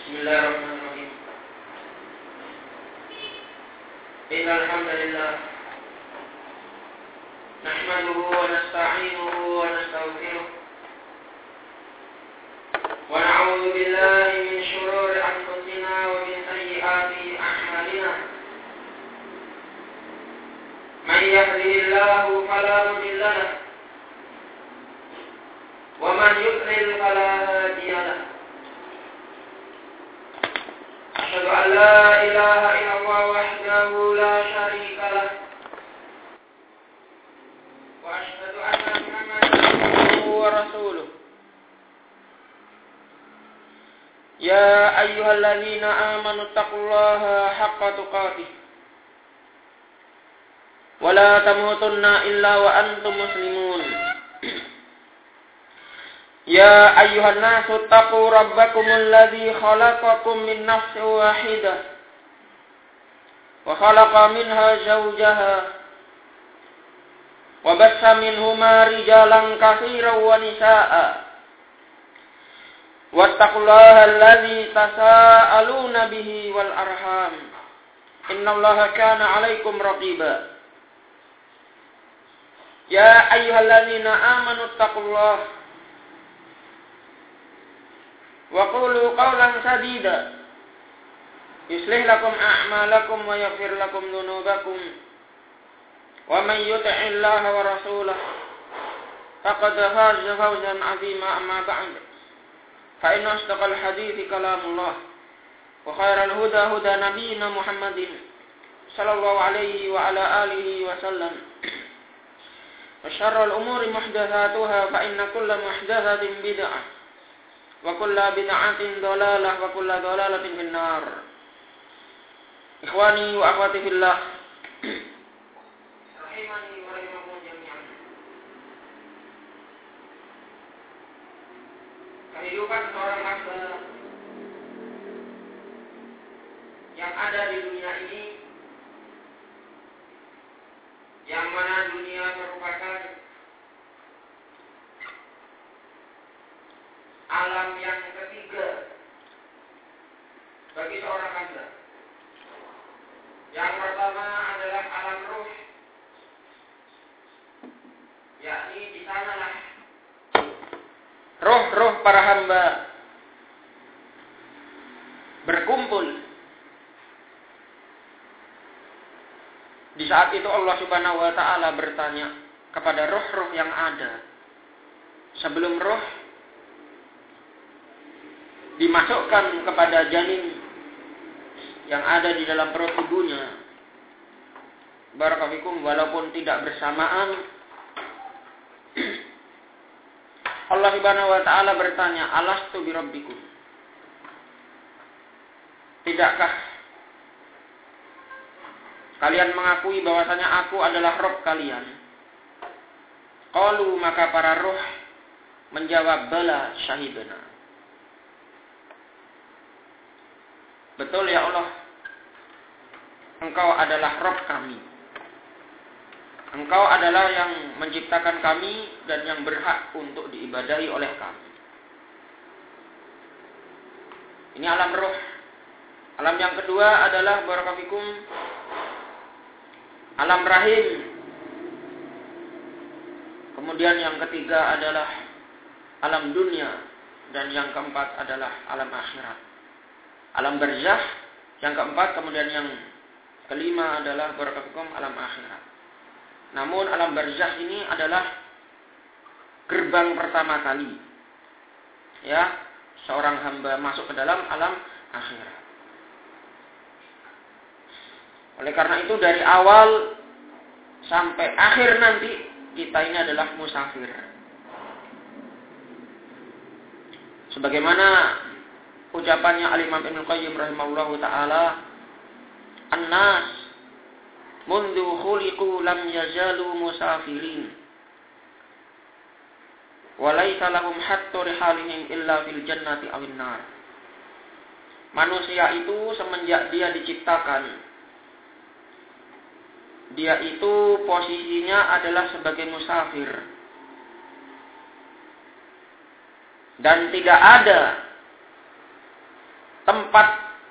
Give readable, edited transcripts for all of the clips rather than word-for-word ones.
Bismillahirrahmanirrahim. Innal hamdalillah nahmaduhu wa nasta'inuhu wa nastaghfiruh wa na'udzu billahi min shururi anfusina wa min sayyiati a'malina. Man yahdihillahu fala mudilla lahu wa man yudlil fala hadiya lahu. أشهد أن لا إله إلا الله وحده لا شريك له وأشهد أن محمدا عبده ورسوله يا أيها الذين آمنوا اتقوا الله حق تقاته ولا تموتن إلا وأنتم مسلمون يا أيها الناس اتقوا ربكم الذي خلقكم من نفس واحدة وخلق منها زوجها وبث منهما رجالا كثيرا ونساء واتقوا الله الذي تساءلون به والأرحام إن الله كان عليكم رقيبا يا أيها الذين آمنوا اتقوا الله وقولوا قولا سديدا يصلح لكم أعمالكم ويغفر لكم ذنوبكم ومن يطع الله ورسوله فقد فاز فوزا عظيما. أما بعد فإن أصدق الحديث كلام الله وخير الهدى هدى نبينا محمد صلى الله عليه وعلى آله وسلم وشر الأمور محدثاتها فإن كل محدثة بدعة wa kullu bid'atin dhalalah wa kullu dhalalatin finnar. Ikhwani wa akhwati fillah, rahimani wa rahimakumullah jami'an. Kehidupan seorang hamba yang ada di dunia ini, yang mana dunia merupakan alam yang ketiga bagi seorang hamba. Yang pertama adalah alam ruh, yakni di sanalah roh-roh para hamba berkumpul. Di saat itu Allah Subhanahu wa taala bertanya kepada roh-roh yang ada sebelum roh dimasukkan kepada janin yang ada di dalam perut ibunya. Barakallahu, walaupun tidak bersamaan, Allah Subhanahu wa taala bertanya, "Alastu bi rabbikum?" Tidakkah kalian mengakui bahwasanya aku adalah Rabb kalian? Qalu, maka para roh menjawab, "Bala, syahidna." Betul ya Allah, Engkau adalah Rabb kami. Engkau adalah yang menciptakan kami dan yang berhak untuk diibadahi oleh kami. Ini alam roh. Alam yang kedua adalah barakallahu alam rahim. Kemudian yang ketiga adalah alam dunia dan yang keempat adalah alam akhirat. Alam barzakh yang keempat, kemudian yang kelima adalah barakallahu alam akhirat. Namun alam barzakh ini adalah gerbang pertama kali ya seorang hamba masuk ke dalam alam akhirat. Oleh karena itu dari awal sampai akhir nanti kita ini adalah musafir. Sebagaimana ucapannya Al-Imam Ibnu Qayyim rahimahullahu taala, "An-nas mundu khuliqu lam yazalu musafirin wa laisa lahum hattu rihalihim illa fil jannati awin nar." Manusia itu semenjak dia diciptakan, dia itu posisinya adalah sebagai musafir. Dan tidak ada tempat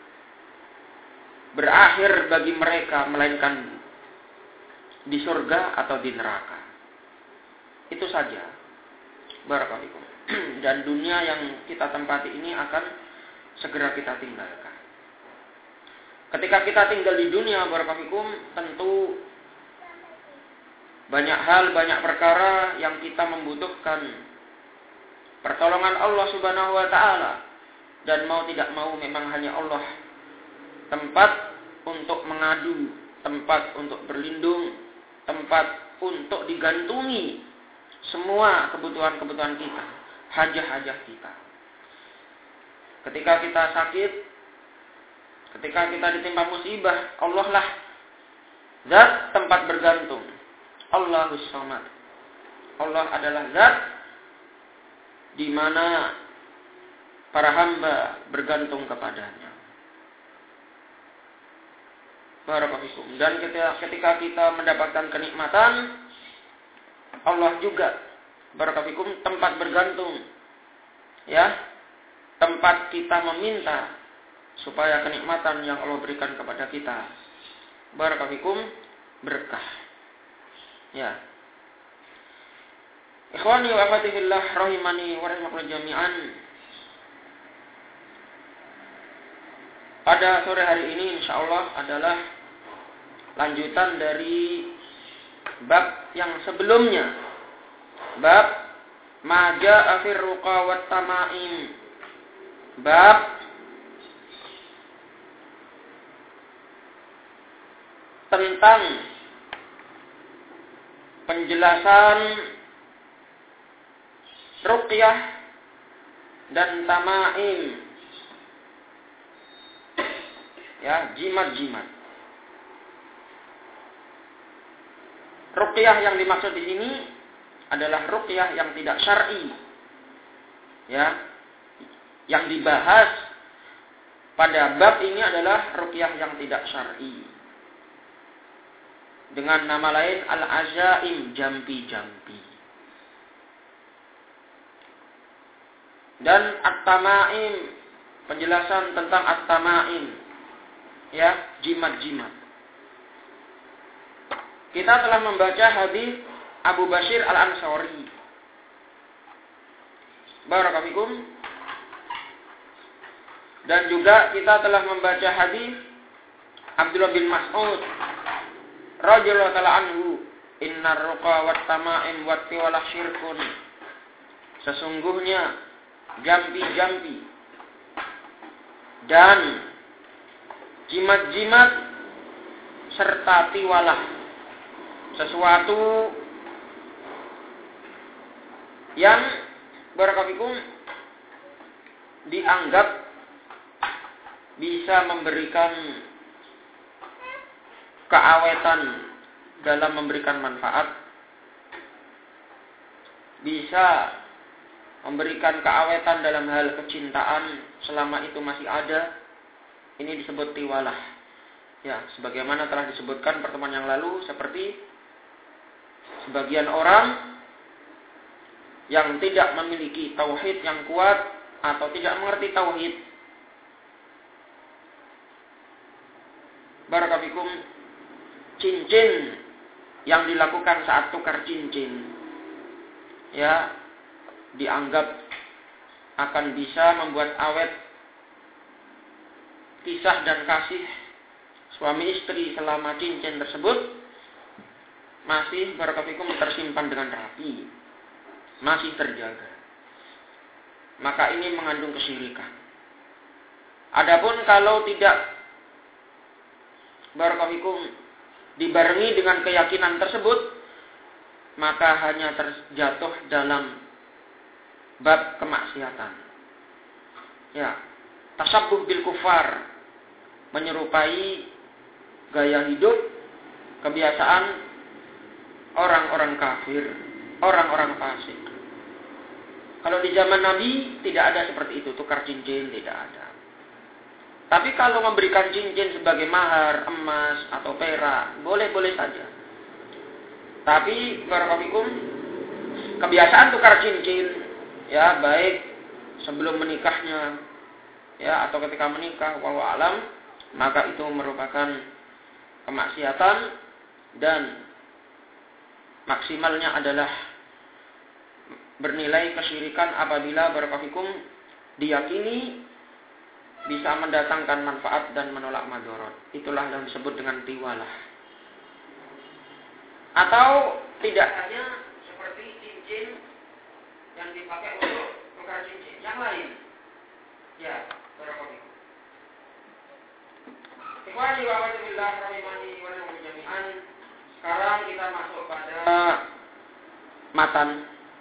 berakhir bagi mereka melainkan di surga atau di neraka. Itu saja. Barakallahu. Dan dunia yang kita tempati ini akan segera kita tinggalkan. Ketika kita tinggal di dunia, barakallahu, tentu banyak hal, banyak perkara yang kita membutuhkan pertolongan Allah Subhanahu wa taala. Dan mau tidak mau memang hanya Allah tempat untuk mengadu, tempat untuk berlindung, tempat untuk digantungi semua kebutuhan-kebutuhan kita, hajah-hajah kita. Ketika kita sakit, ketika kita ditimpa musibah, Allah lah zat tempat bergantung. Allahus Samad. Allah adalah zat di mana para hamba bergantung kepadanya. Barakallahu. Dan ketika kita mendapatkan kenikmatan, Allah juga barakallahu tempat bergantung. Ya, tempat kita meminta supaya kenikmatan yang Allah berikan kepada kita barakallahu berkah. Ya. Ikhwani wa akhwati fillah rahimani wa rahimakumullah jami'an. Pada sore hari ini insyaallah adalah lanjutan dari bab yang sebelumnya. Bab ma jaa'a fir ruqa wat tama'im. Bab tentang penjelasan ruqyah dan tama'im. Ya, jimat-jimat. Ruqyah yang dimaksud di sini adalah ruqyah yang tidak syar'i. Ya. Yang dibahas pada bab ini adalah ruqyah yang tidak syar'i. Dengan nama lain al-azaim, jampi-jampi. Dan at-tama'im, penjelasan tentang at-tama'im. Ya, jimat-jimat. Kita telah membaca hadis Abu Bashir Al-Ansari. Barakallahu. Dan juga kita telah membaca hadis Abdullah bin Mas'ud radhiyallahu ta'ala anhu, innar ruqa wat tama'im wat tiwalah syirkun. Sesungguhnya jampi-jampi dan jimat-jimat serta tiwalah sesuatu yang barakallahu dianggap bisa memberikan keawetan dalam memberikan manfaat, bisa memberikan keawetan dalam hal kecintaan selama itu masih ada. Ini disebut tiwalah. Ya, sebagaimana telah disebutkan pertemuan yang lalu, seperti sebagian orang yang tidak memiliki tauhid yang kuat atau tidak mengerti tauhid. Barakallahu, cincin yang dilakukan saat tukar cincin, ya, dianggap akan bisa membuat awet kisah dan kasih suami istri selama cincin tersebut masih barakallahu tersimpan dengan rapi, masih terjaga. Maka ini mengandung kesyirikan. Adapun kalau tidak barakallahu dibarengi dengan keyakinan tersebut, maka hanya terjatuh dalam bab kemaksiatan. Ya, tasabbuh bil kufar, menyerupai gaya hidup, kebiasaan orang-orang kafir, orang-orang fasik. Kalau di zaman Nabi tidak ada seperti itu, tukar cincin tidak ada. Tapi kalau memberikan cincin sebagai mahar, emas atau perak, boleh-boleh saja. Tapi barakallahu kebiasaan tukar cincin, ya, baik sebelum menikahnya ya, atau ketika menikah, wallahu alam, maka itu merupakan kemaksiatan dan maksimalnya adalah bernilai kesyirikan apabila barakallahu diyakini bisa mendatangkan manfaat dan menolak madharat. Itulah yang disebut dengan tiwalah. Atau tidak hanya seperti cincin yang dipakai untuk tukar cincin, yang lain. Ya, barakallahu. Ikhwani wa akhwati rahimani wa rahimakumullah jami'an. Sekarang kita masuk pada matan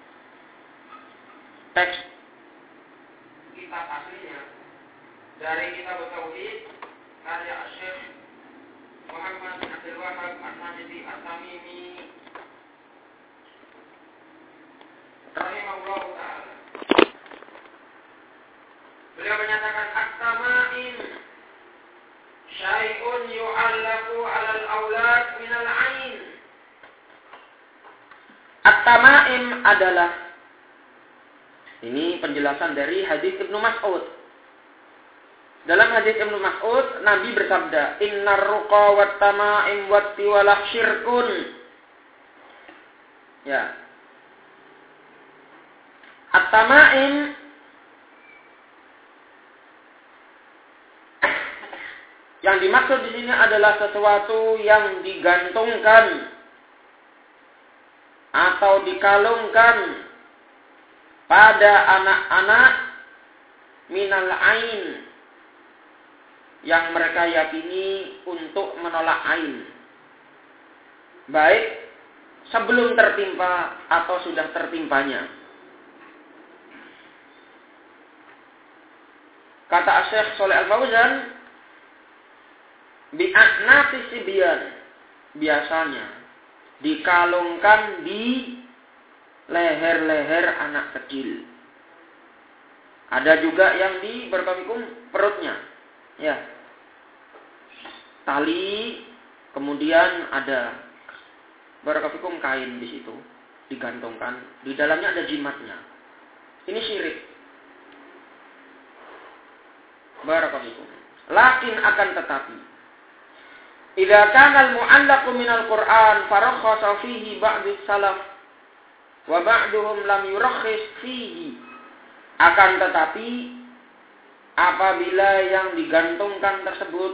teks kitab aslinya dari kitab Tauhid karya Syekh Muhammad bin Abdul Wahhab An-Najdi At-Tamimi rahimahullah ta'ala. Beliau menyatakan at-tama'im syai'un yu'allaqu 'alal aulad minal 'ain. At-tama'im adalah, ini penjelasan dari hadis Ibnu Mas'ud. Dalam hadis Ibnu Mas'ud, Nabi bersabda, "Innar ruqa wat tama'im wat tiwalah syirkun." Ya. At-tama'im yang dimaksud di sini adalah sesuatu yang digantungkan atau dikalungkan pada anak-anak minal ain yang mereka yakini untuk menolak ain, baik sebelum tertimpa atau sudah tertimpanya. Kata Syekh Shalih Al-Fauzan, bi'atnafi sibyan, biasanya dikalungkan di leher-leher anak kecil. Ada juga yang di barakallahu perutnya. Ya. Tali, kemudian ada barakallahu kain di situ digantungkan. Di dalamnya ada jimatnya. Ini syirik. Barakallahu. Lakin akan tetapi idza kana al-mu'allaqu minal Qur'an farakhasa fihi ba'du salaf wa ba'duhum lam yurakhis fihi. Akan tetapi apabila yang digantungkan tersebut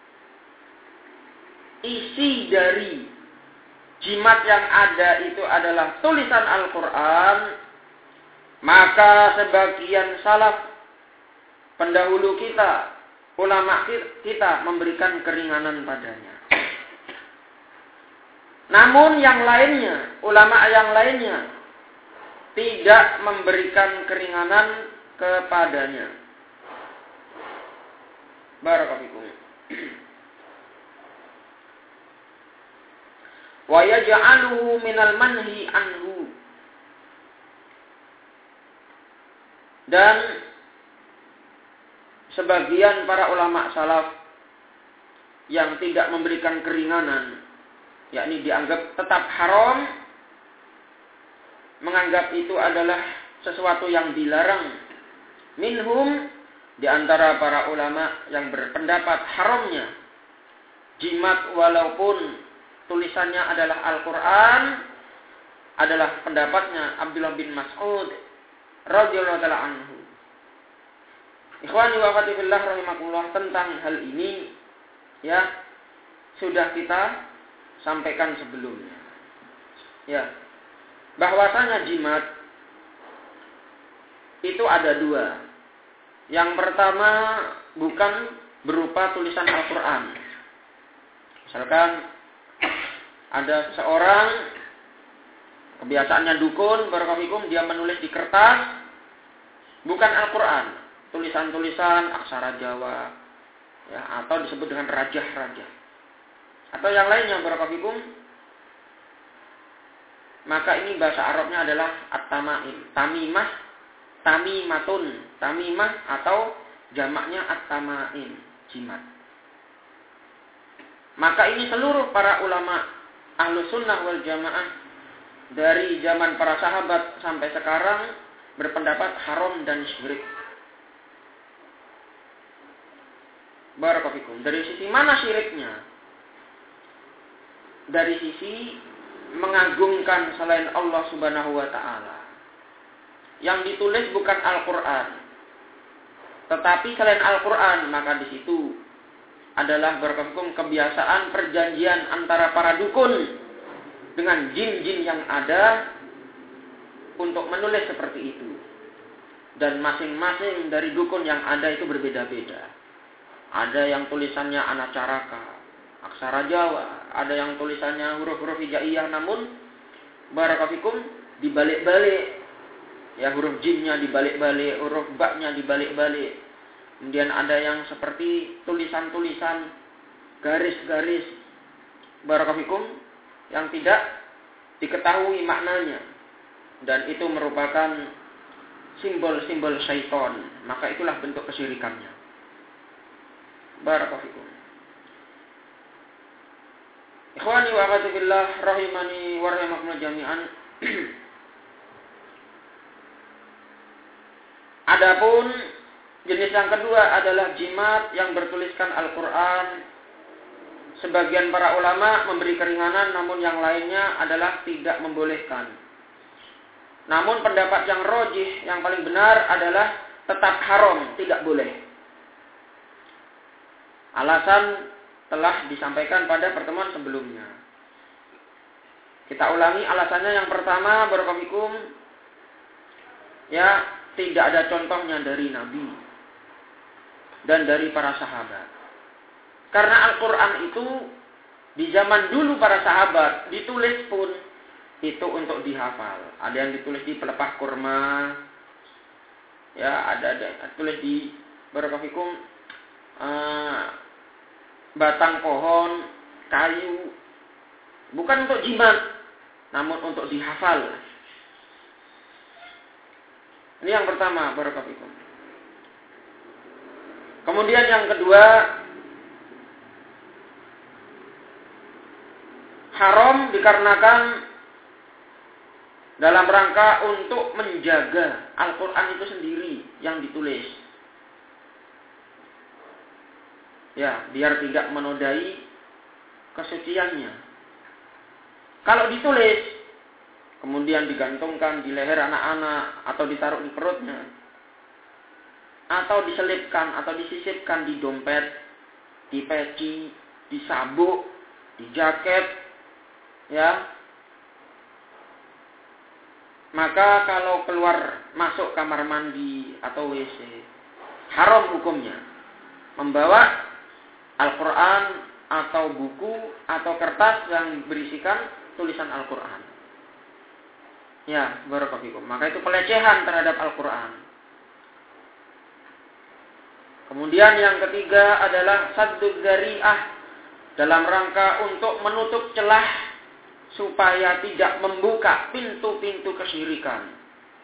isi dari jimat yang ada itu adalah tulisan Al-Qur'an, maka sebagian salaf pendahulu kita, ulama kita memberikan keringanan padanya. Namun yang lainnya, ulama yang lainnya tidak memberikan keringanan kepadanya. Barakallahu. Wa yaj'aluhu minal manhi anhu. Dan sebagian para ulama salaf yang tidak memberikan keringanan, yakni dianggap tetap haram, menganggap itu adalah sesuatu yang dilarang. Minhum, di antara para ulama yang berpendapat haramnya jimat walaupun tulisannya adalah Al-Quran, adalah pendapatnya Abdullah bin Mas'ud radhiyallahu ta'ala anhu. Ikhwani wa akhwati fillah rahimakumullah, tentang hal ini ya sudah kita sampaikan sebelumnya. Ya. Bahwasanya jimat itu ada dua. Yang pertama bukan berupa tulisan Al-Quran. Misalkan ada seseorang kebiasaannya dukun, barakallahu, dia menulis di kertas bukan Al-Quran, tulisan-tulisan aksara Jawa, ya, atau disebut dengan rajah-rajah, atau yang lainnya barakallahu, maka ini bahasa Arabnya adalah at-tama'im, tamimah, tamimatun, tamimah atau jamaknya at-tama'im, jimat. Maka ini seluruh para ulama Ahlus Sunnah wal Jamaah dari zaman para sahabat sampai sekarang berpendapat haram dan syirik. Barakallahu. Dari sisi mana syiriknya? Dari sisi mengagungkan selain Allah Subhanahu wa taala. Yang ditulis bukan Al-Qur'an, tetapi selain Al-Qur'an, maka di situ adalah barakallahu kebiasaan perjanjian antara para dukun dengan jin-jin yang ada untuk menulis seperti itu. Dan masing-masing dari dukun yang ada itu berbeda-beda. Ada yang tulisannya anacaraka, aksara Jawa, ada yang tulisannya huruf-huruf hijaiyah namun barakallahu dibalik-balik. Ya, huruf jinnya dibalik-balik, huruf baknya dibalik-balik. Kemudian ada yang seperti tulisan-tulisan garis-garis barakallahu yang tidak diketahui maknanya. Dan itu merupakan simbol-simbol syaitan. Maka itulah bentuk kesyirikannya. Barakallahu fikum. Ikhwani wa akhwati fillah rahimani wa rahimakumullah jami'an. Adapun jenis yang kedua adalah jimat yang bertuliskan Al-Qur'an. Sebagian para ulama memberi keringanan, namun yang lainnya adalah tidak membolehkan. Namun pendapat yang rajih, yang paling benar adalah tetap haram, tidak boleh. Alasan telah disampaikan pada pertemuan sebelumnya. Kita ulangi alasannya. Yang pertama, barakallahu ya, tidak ada contohnya dari Nabi dan dari para sahabat. Karena Al-Quran itu di zaman dulu para sahabat ditulis pun itu untuk dihafal. Ada yang ditulis di pelepah kurma, ya, ada tulis di barakallahu batang pohon, kayu, bukan untuk jimat, namun untuk dihafal. Ini yang pertama, barakallahu. Kemudian yang kedua, haram dikarenakan dalam rangka untuk menjaga Al-Quran itu sendiri yang ditulis. Ya, biar tidak menodai kesuciannya. Kalau ditulis kemudian digantungkan di leher anak-anak atau ditaruh di perutnya, atau diselipkan atau disisipkan di dompet, di peci, di sabuk, di jaket, ya, maka kalau keluar masuk kamar mandi atau WC, haram hukumnya membawa Al-Quran atau buku atau kertas yang berisikan tulisan Al-Quran. Ya, barakallahu. Maka itu pelecehan terhadap Al-Quran. Kemudian yang ketiga adalah saddud dzari'ah, dalam rangka untuk menutup celah supaya tidak membuka pintu-pintu kesyirikan.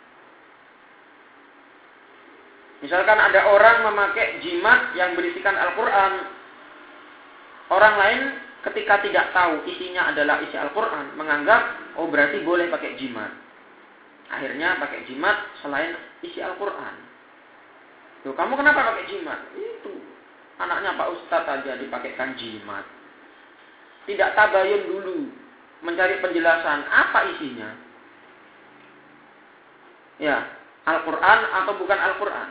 Misalkan ada orang memakai jimat yang berisikan Al-Quran. Orang lain ketika tidak tahu isinya adalah isi Al-Quran, menganggap, oh berarti boleh pakai jimat. Akhirnya pakai jimat selain isi Al-Quran. Tuh, kamu kenapa pakai jimat? Itu anaknya Pak Ustadz aja dipakaikan jimat. Tidak tabayun dulu, mencari penjelasan apa isinya. Ya, Al-Quran atau bukan Al-Quran.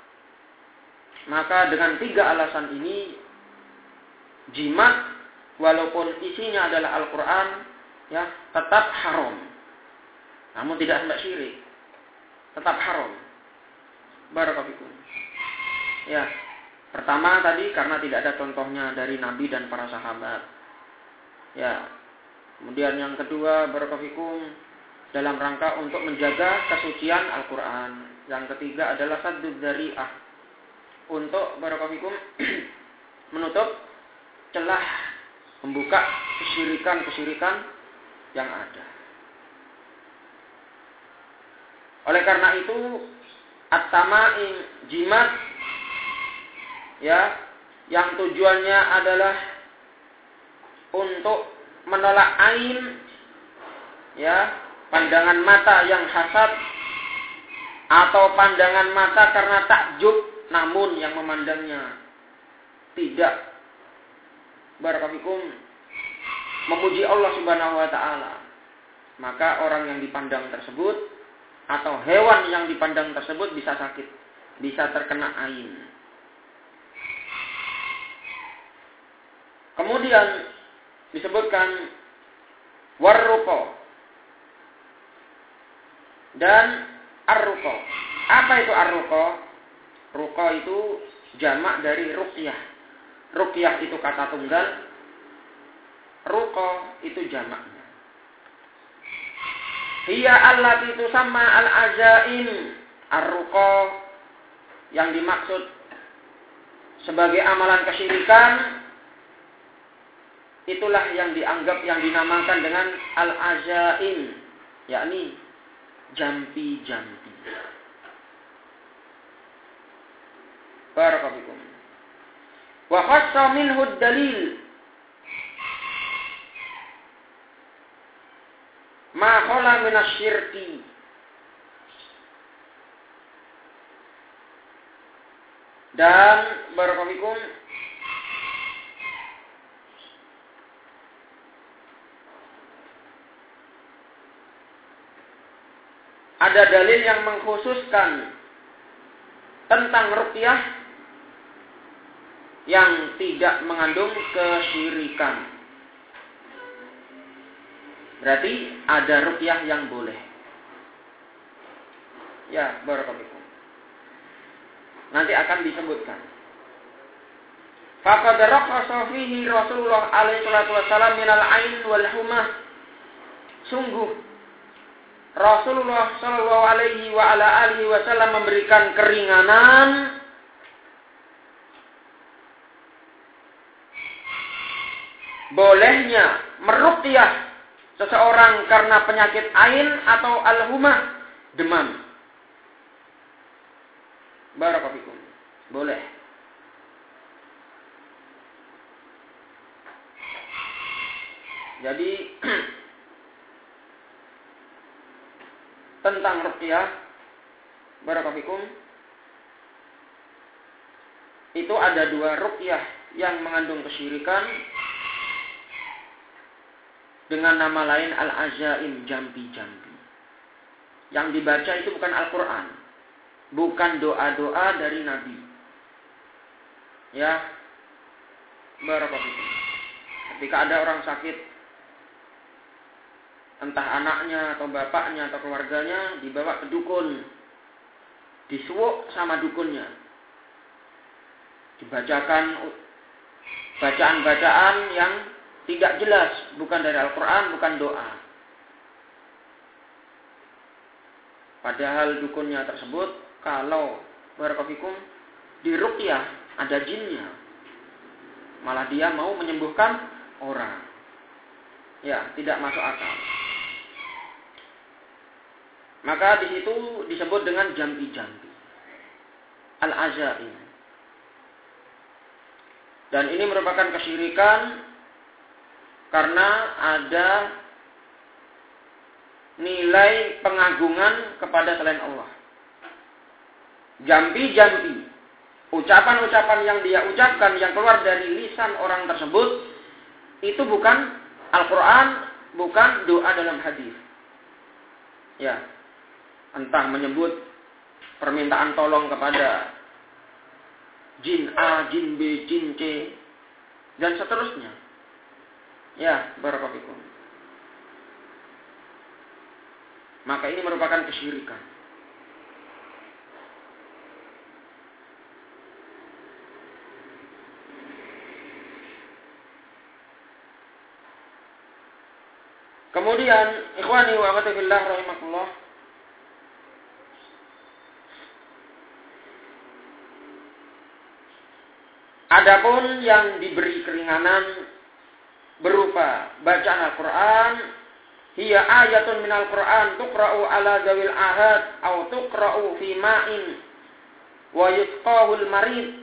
Maka dengan 3 alasan ini, jimat walaupun isinya adalah Al-Quran, ya, tetap haram. Namun tidak sampai syirik. Tetap haram. Barakallahu. Ya, pertama tadi karena tidak ada contohnya dari Nabi dan para sahabat. Ya. Kemudian yang kedua, barakallahu, dalam rangka untuk menjaga kesucian Al-Quran. Yang ketiga adalah saddud dzari'ah, untuk barakallahu menutup celah, membuka kesyirikan-kesyirikan yang ada. Oleh karena itu, at-tama'im, jimat, ya, yang tujuannya adalah untuk menolak ain, ya, pandangan mata yang hasad, atau pandangan mata karena takjub, namun yang memandangnya tidak barakallahu memuji Allah Subhanahu wa taala, maka orang yang dipandang tersebut atau hewan yang dipandang tersebut bisa sakit, bisa terkena ain. Kemudian disebutkan warruqa dan arruqa. Apa itu arruqa? Ruqa itu jamak dari ruqyah. Ruqyah itu kata tunggal, ruqa itu jamaknya. Hiya allati tusamma al-azaim. Ar-ruqa yang dimaksud sebagai amalan kesyirikan, itulah yang dianggap, yang dinamakan dengan al-azaim, yakni jampi-jampi. Barakallahu fikum. Wa khassa minhu ad-dalil ma khala min asy-syirki. Dan barakallahu fikum, ada dalil yang mengkhususkan tentang ruqyah yang tidak mengandung kesyirikan. Berarti ada ruqyah yang boleh. Ya, barakallahu. Nanti akan disebutkan. Faqad rakhasa fihi Rasulullah alaihi salatu wasallam minal ain wal humah. Sungguh Rasulullah sallallahu alaihi wa ala alihi wasallam memberikan keringanan bolehnya meruqyah seseorang karena penyakit ain atau al-humah, demam. Barakallahu fikum. Boleh. Jadi tentang ruqyah, barakallahu fikum, itu ada dua ruqyah yang mengandung kesyirikan dengan nama lain al-azaim, jampi-jampi. Yang dibaca itu bukan Al-Quran, bukan doa-doa dari Nabi. Ya, barakallahu fikum. Ketika ada orang sakit, entah anaknya atau bapaknya atau keluarganya, dibawa ke dukun, disuwuk sama dukunnya, dibacakan bacaan-bacaan yang tidak jelas, bukan dari Al-Quran, bukan doa. Padahal dukunnya tersebut, kalau barakallahu fikum diruqyah, ada jinnya, malah dia mau menyembuhkan orang. Ya, tidak masuk akal. Maka di situ disebut dengan jampi-jampi, al-azaim. Dan ini merupakan kesyirikan karena ada nilai pengagungan kepada selain Allah. Jampi-jampi, ucapan-ucapan yang dia ucapkan yang keluar dari lisan orang tersebut, itu bukan Al-Quran, bukan doa dalam hadis. Ya, entah menyebut permintaan tolong kepada jin A, jin B, jin C, dan seterusnya. Ya, barakallahu fikum. Maka ini merupakan kesyirikan. Kemudian, ikhwani wa akhwati fillah rahimakumullah, adapun yang diberi keringanan berupa bacaan Al-Quran, hiya ayatun minal Quran tuqra'u ala zawil ahad atau tuqra'u fi ma'in wa yusqahul marid.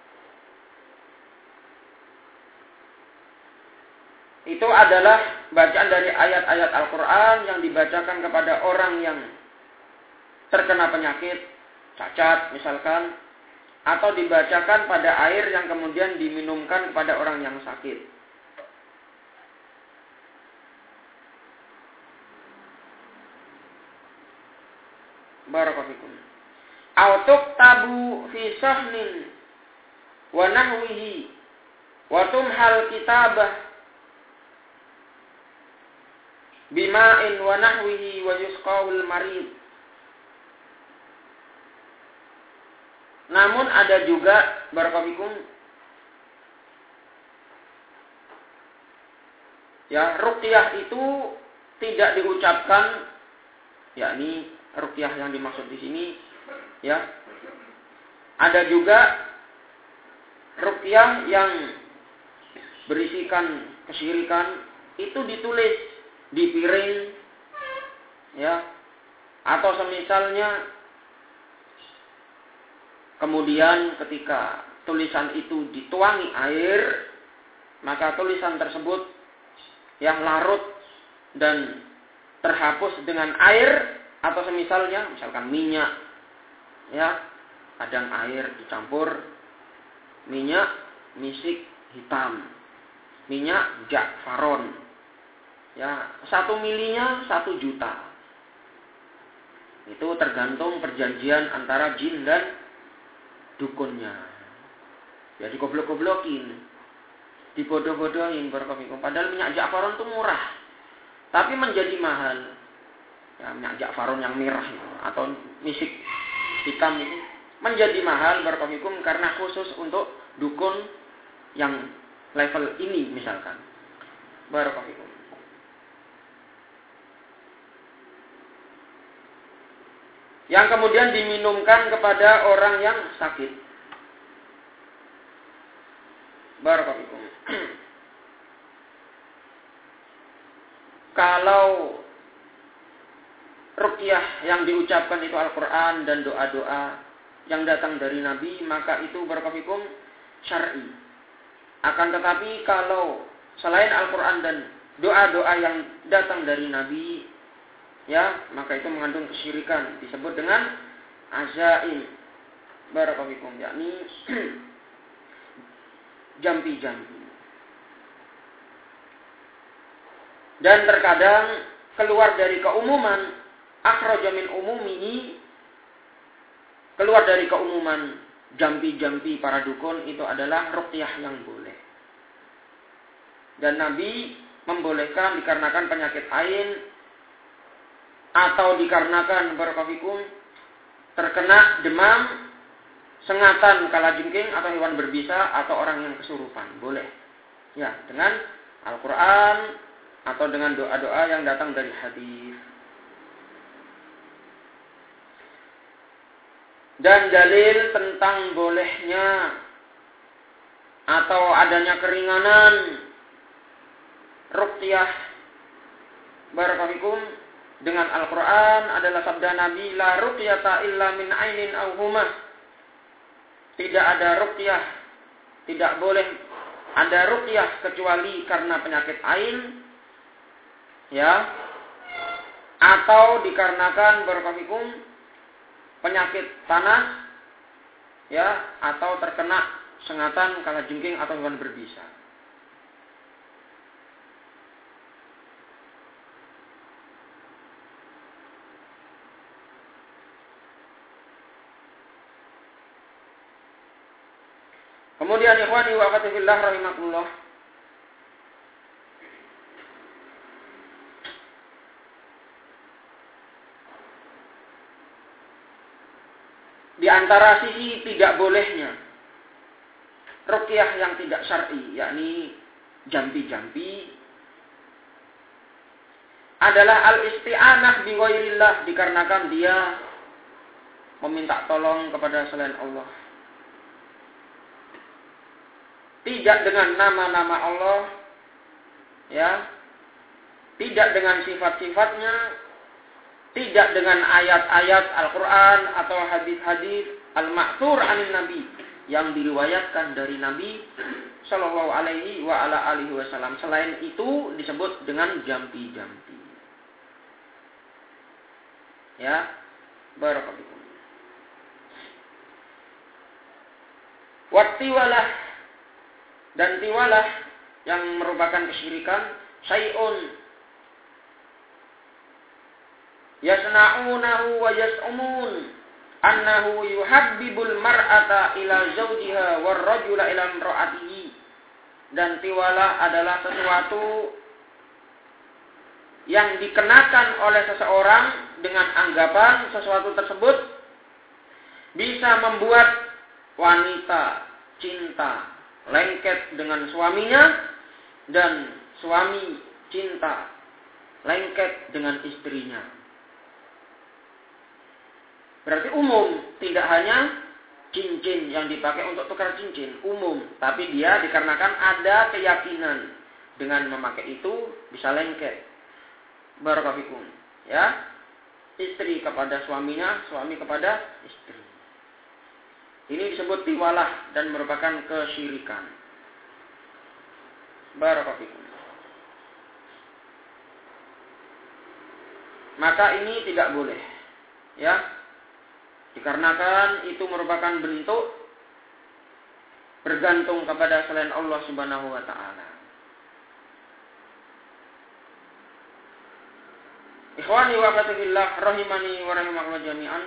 Itu adalah bacaan dari ayat-ayat Al-Quran yang dibacakan kepada orang yang terkena penyakit cacat misalkan, atau dibacakan pada air yang kemudian diminumkan kepada orang yang sakit. Barakallahu fikum. Autuk tabu fi sahnin wa nahwihi wa tumhal kitabah bima'in wa nahwihi wa yusqawul marid. Namun ada juga barakallahu fikum ya, ruqyah itu tidak diucapkan, yakni ruqyah yang dimaksud di sini ya. Ada juga ruqyah yang berisikan kesyirikan, itu ditulis di piring ya, atau semisalnya, kemudian ketika tulisan itu dituangi air, maka tulisan tersebut yang larut dan terhapus dengan air, atau semisalnya, misalkan minyak ya, kadang air dicampur minyak misik hitam, minyak jakfaron ya, 1 milinya 1 juta. Itu tergantung perjanjian antara jin dan dukunnya. Ya digoblok-goblokin, dibodoh-bodohin, barakallahu. Padahal minyak jakfaron itu murah, tapi menjadi mahal. Ya, minyak jakfaron yang merah itu, atau misik hitam itu menjadi mahal, barakallahu, karena khusus untuk dukun yang level ini misalkan. Barakallahu. Yang kemudian diminumkan kepada orang yang sakit. Barakallahu. Kalau ruqyah yang diucapkan itu Al-Quran dan doa-doa yang datang dari Nabi, maka itu barakallahu syar'i. Akan tetapi kalau selain Al-Quran dan doa-doa yang datang dari Nabi, ya, maka itu mengandung kesyirikan, disebut dengan azaim, barakallahu, yakni jampi-jampi. Dan terkadang keluar dari keumuman, akhraja min umumihi, keluar dari keumuman jampi-jampi para dukun, itu adalah ruqyah yang boleh. Dan Nabi membolehkan dikarenakan penyakit ain, atau dikarenakan barakallahu terkena demam, sengatan kalajengking atau hewan berbisa, atau orang yang kesurupan, boleh. Ya, dengan Al-Quran atau dengan doa-doa yang datang dari hadis. Dan dalil tentang bolehnya atau adanya keringanan ruqyah barakallahu dengan Al-Quran adalah sabda Nabi, la ruqyata illa min ainin aw humah. Tidak ada ruqyah, tidak boleh ada ruqyah kecuali karena penyakit ain, ya, atau dikarenakan barakallahu penyakit panas, ya, atau terkena sengatan kalajengking atau hewan berbisa. Kemudian ikhwani wa akhwati fillah rahimakumullah, di antara sisi tidak bolehnya ruqyah yang tidak syar'i, yakni jampi-jampi, adalah al-isti'anah bi ghairillah, dikarenakan dia meminta tolong kepada selain Allah. Tidak dengan nama-nama Allah, ya, tidak dengan sifat-sifatnya, tidak dengan ayat-ayat Al-Quran atau hadis-hadis al-ma'thur anin Nabi yang diriwayatkan dari Nabi Shallallahu Alaihi Wasallam. Selain itu disebut dengan jampi-jampi. Ya, barakallahu. Wattiwalah dan tiwalah yang merupakan kesyirikan, syai'un yasna'unahu wa yas'umun annahu yuhabbibul mar'ata ila zawjiha war rajula ila imra'atihi. Dan tiwalah adalah sesuatu yang dikenakan oleh seseorang dengan anggapan sesuatu tersebut bisa membuat wanita cinta lengket dengan suaminya dan suami cinta lengket dengan istrinya. Berarti umum, tidak hanya cincin yang dipakai untuk tukar cincin, umum. Tapi dia dikarenakan ada keyakinan dengan memakai itu bisa lengket. Barakallahu fikum. Ya, istri kepada suaminya, suami kepada istri. Ini disebut tiwalah dan merupakan kesyirikan. Barakallahu fikum. Maka ini tidak boleh. Ya. Dikarenakan itu merupakan bentuk bergantung kepada selain Allah Subhanahu wa taala. Ikhwani wa akhwati rahimani wa rahimakumullah jami'an.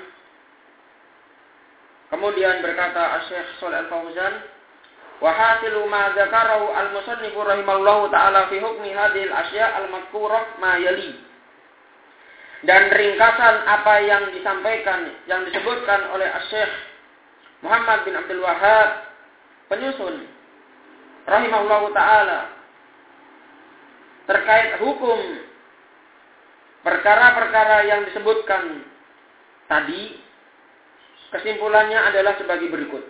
Kemudian berkata Syekh Shalih Al-Fauzan, wa hasilu ma dzakarahu al-musannif rahimallahu taala fi hukmi hadhil asya' al-madhkurah ma yali. Dan ringkasan apa yang disampaikan, yang disebutkan oleh Syekh Muhammad bin Abdul Wahhab penyusun rahimahullahu taala terkait hukum perkara-perkara yang disebutkan tadi, kesimpulannya adalah sebagai berikut.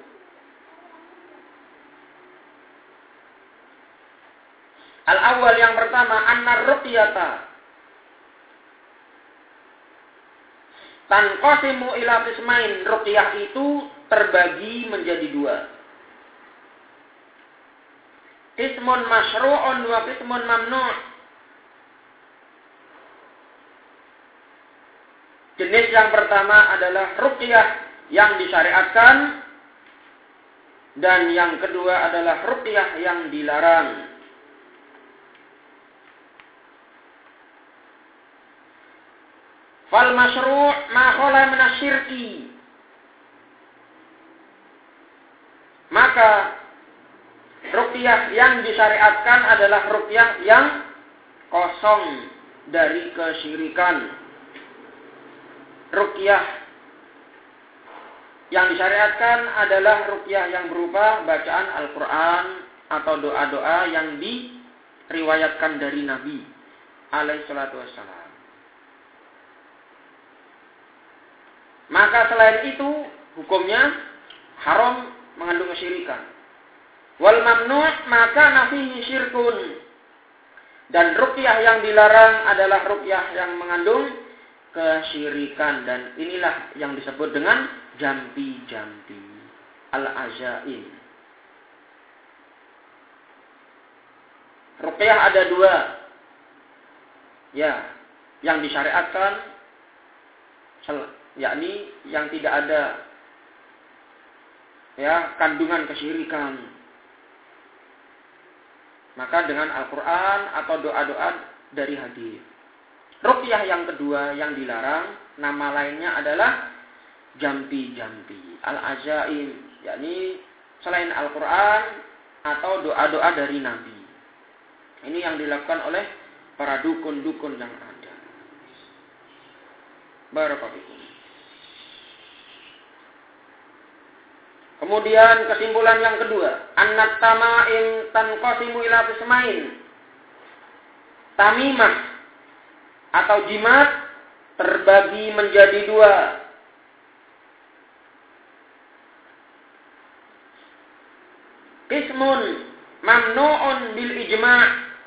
Al-awwal, yang pertama, annar ruqyata tanqasimu ila qismain. Ruqyah itu terbagi menjadi dua. Qismun masyru'un wa qismun mamnu'. Jenis yang pertama adalah ruqyah yang disyariatkan, dan yang kedua adalah ruqyah yang dilarang. Fal masyru' ma khala min asyirki. Maka ruqyah yang disyariatkan adalah ruqyah yang kosong dari kesyirikan. Ruqyah yang disyariatkan adalah ruqyah yang berupa bacaan Al-Quran atau doa-doa yang diriwayatkan dari Nabi alaihi salatu wassalam. Maka selain itu hukumnya haram, mengandung kesyirikan. Wal mamnu' maka nafihi syirkun. Dan ruqyah yang dilarang adalah ruqyah yang mengandung kesyirikan, dan inilah yang disebut dengan jampi-jampi, al-azaim. Ruqyah ada dua. Ya, yang disyariatkan, yakni yang tidak ada kandungan kesyirikan. Maka dengan Al-Quran atau doa-doa dari hadis. Ruqyah yang kedua yang dilarang, nama lainnya adalah jampi-jampi, al-azaim, yakni selain Al-Quran atau doa-doa dari Nabi. Ini yang dilakukan oleh para dukun-dukun yang ada. Barakallahu. Kemudian kesimpulan yang kedua, annat tama'im tanqasimu ila qismain. Tamimah atau jimat terbagi menjadi dua. Qismun mamnu'un bil ijma'.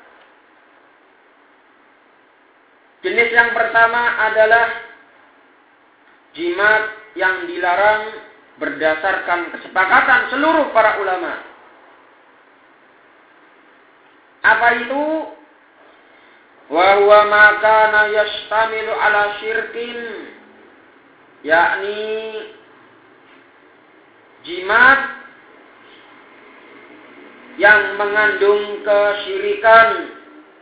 Jenis yang pertama adalah jimat yang dilarang berdasarkan kesepakatan seluruh para ulama. Apa itu? Wa huwa ma kana yastamilu ala syirkin, yakni jimat yang mengandung kesyirikan.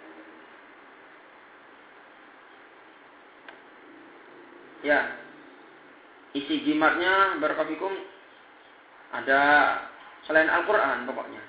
Ya, isi jimatnya barakallahu ada selain Al-Quran pokoknya.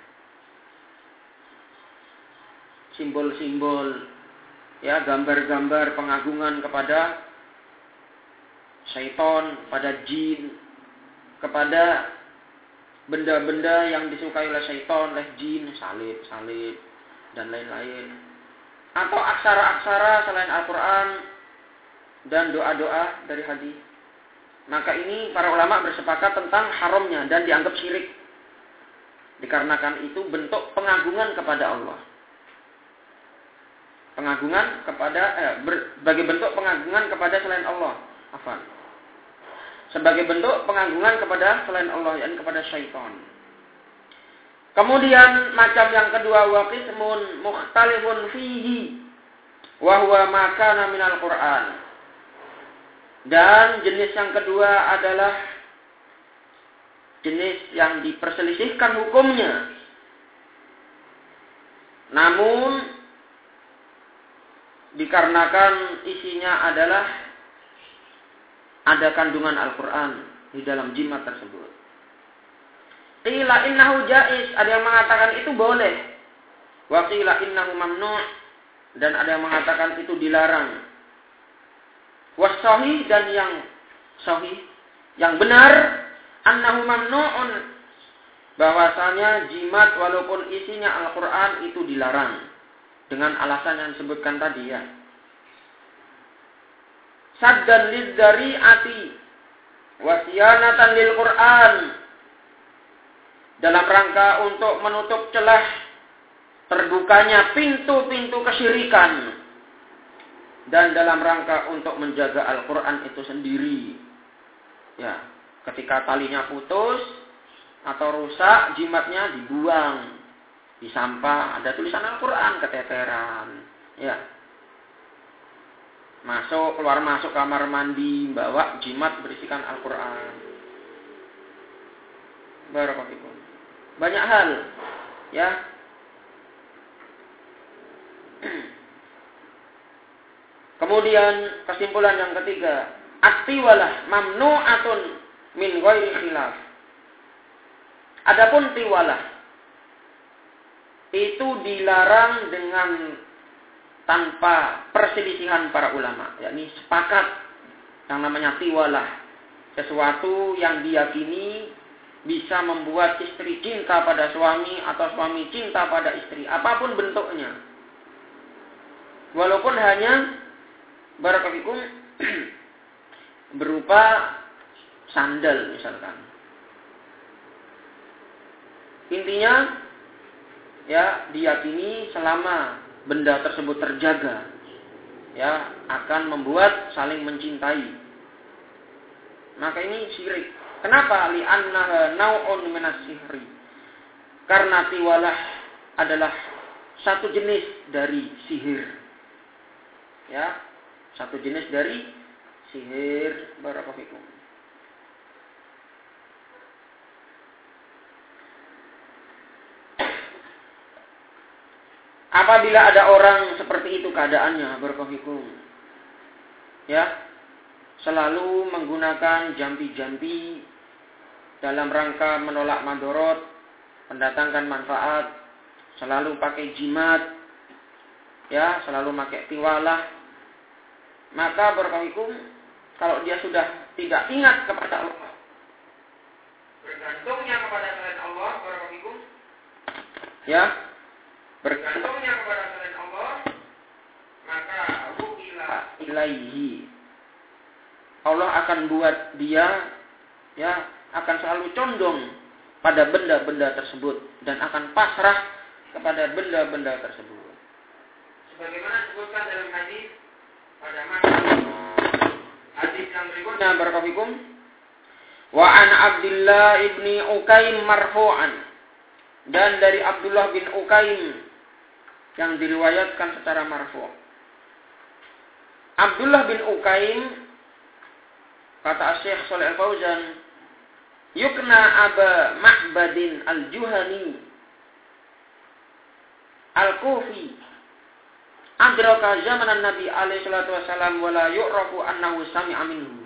Simbol-simbol, ya, gambar-gambar pengagungan kepada syaitan, pada jin, kepada benda-benda yang disukai oleh syaitan, oleh jin, salib, dan lain-lain. Atau aksara-aksara selain Al-Quran dan doa-doa dari hadis. Maka ini para ulama bersepakat tentang haramnya dan dianggap syirik. Dikarenakan itu bentuk pengagungan kepada Allah. Pengagungan kepada sebagai bentuk pengagungan kepada selain Allah. Sebagai bentuk pengagungan kepada selain Allah, yakni kepada syaitan. Kemudian macam yang kedua, wa qismun mukhtalifun fihi wa huwa ma kana minal Qur'an. Dan jenis yang kedua adalah jenis yang diperselisihkan hukumnya. Namun dikarenakan isinya adalah ada kandungan Al-Quran di dalam jimat tersebut. Qila innahu jaiz, ada yang mengatakan itu boleh. Wa qila innahu mamnu', dan ada yang mengatakan itu dilarang. Wassahih, dan yang sahih, yang benar, annahu mamnu'un, bahwasanya jimat walaupun isinya Al-Quran itu dilarang dengan alasan yang disebutkan tadi, ya. Saddan lidzari'ati wa siyanatan lil Quran, dalam rangka untuk menutup celah terbukanya pintu-pintu kesyirikan, dan dalam rangka untuk menjaga Al-Quran itu sendiri. Ya, ketika talinya putus atau rusak, jimatnya dibuang di sampah, ada tulisan Al-Quran keteteran. Ya, keluar masuk kamar mandi, bawa jimat berisikan Al-Quran. Barakallahu. Banyak hal, ya. Kemudian kesimpulan yang ketiga, at-tiwalah mamnu'atun min ghairi khilaf. Adapun tiwalah itu dilarang dengan tanpa perselisihan para ulama, yakni sepakat yang namanya tiwalah, sesuatu yang diyakini bisa membuat istri cinta pada suami atau suami cinta pada istri, apapun bentuknya. Walaupun hanya barakallahu berupa sandal misalkan. Intinya, ya, diyakini selama benda tersebut terjaga, ya, akan membuat saling mencintai. Maka ini syirik. Kenapa? Li'annaha naw'un minas sihri. Karena tiwalah adalah satu jenis dari sihir. Ya, satu jenis dari sihir. Barakallahu. Apabila ada orang seperti itu keadaannya, barakallahu, ya, selalu menggunakan jampi-jampi dalam rangka menolak madorot, mendatangkan manfaat, selalu pakai jimat, ya, selalu pakai tiwalah, maka barakallahu, kalau dia sudah tidak ingat kepada Allah, bergantungnya kepada selain Allah, barakallahu, ya, bergantungnya kepada selain Allah, maka ru'ila ilaihi, Allah akan buat dia, ya, akan selalu condong pada benda-benda tersebut dan akan pasrah kepada benda-benda tersebut. Sebagaimana disebutkan dalam hadis pada hadis yang berikutnya, barakallahu, wa an Abdullah ibni Ukaim marfu'an, dan dari Abdullah bin Ukaim yang diriwayatkan secara marfu'. Abdullah bin Ukaim, kata Syekh Shalih Al-Fauzan, yukna Aba Ma'badin Al-Juhani, Al-Kufi adraka zamanan Nabi alaihi salatu wasallam wa la yu'rafu annahu sami'a minhu.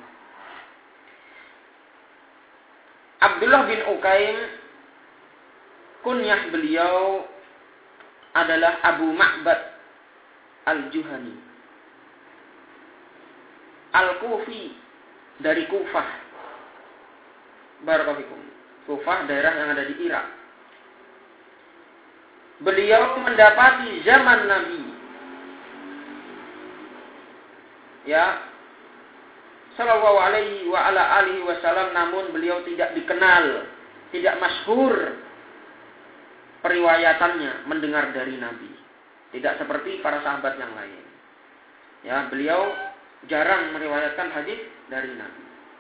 Abdullah bin Ukaim, kunyah beliau adalah Abu Ma'bad Al-Juhani. Al-Kufi dari Kufah. Barakallahu. Kufah daerah yang ada di Irak. Beliau mendapati zaman Nabi. Ya. Sallallahu alaihi wa ala alihi wasallam, namun beliau tidak dikenal, tidak masyhur periwayatannya mendengar dari Nabi. Tidak seperti para sahabat yang lain. Ya, beliau jarang meriwayatkan hadis dari Nabi.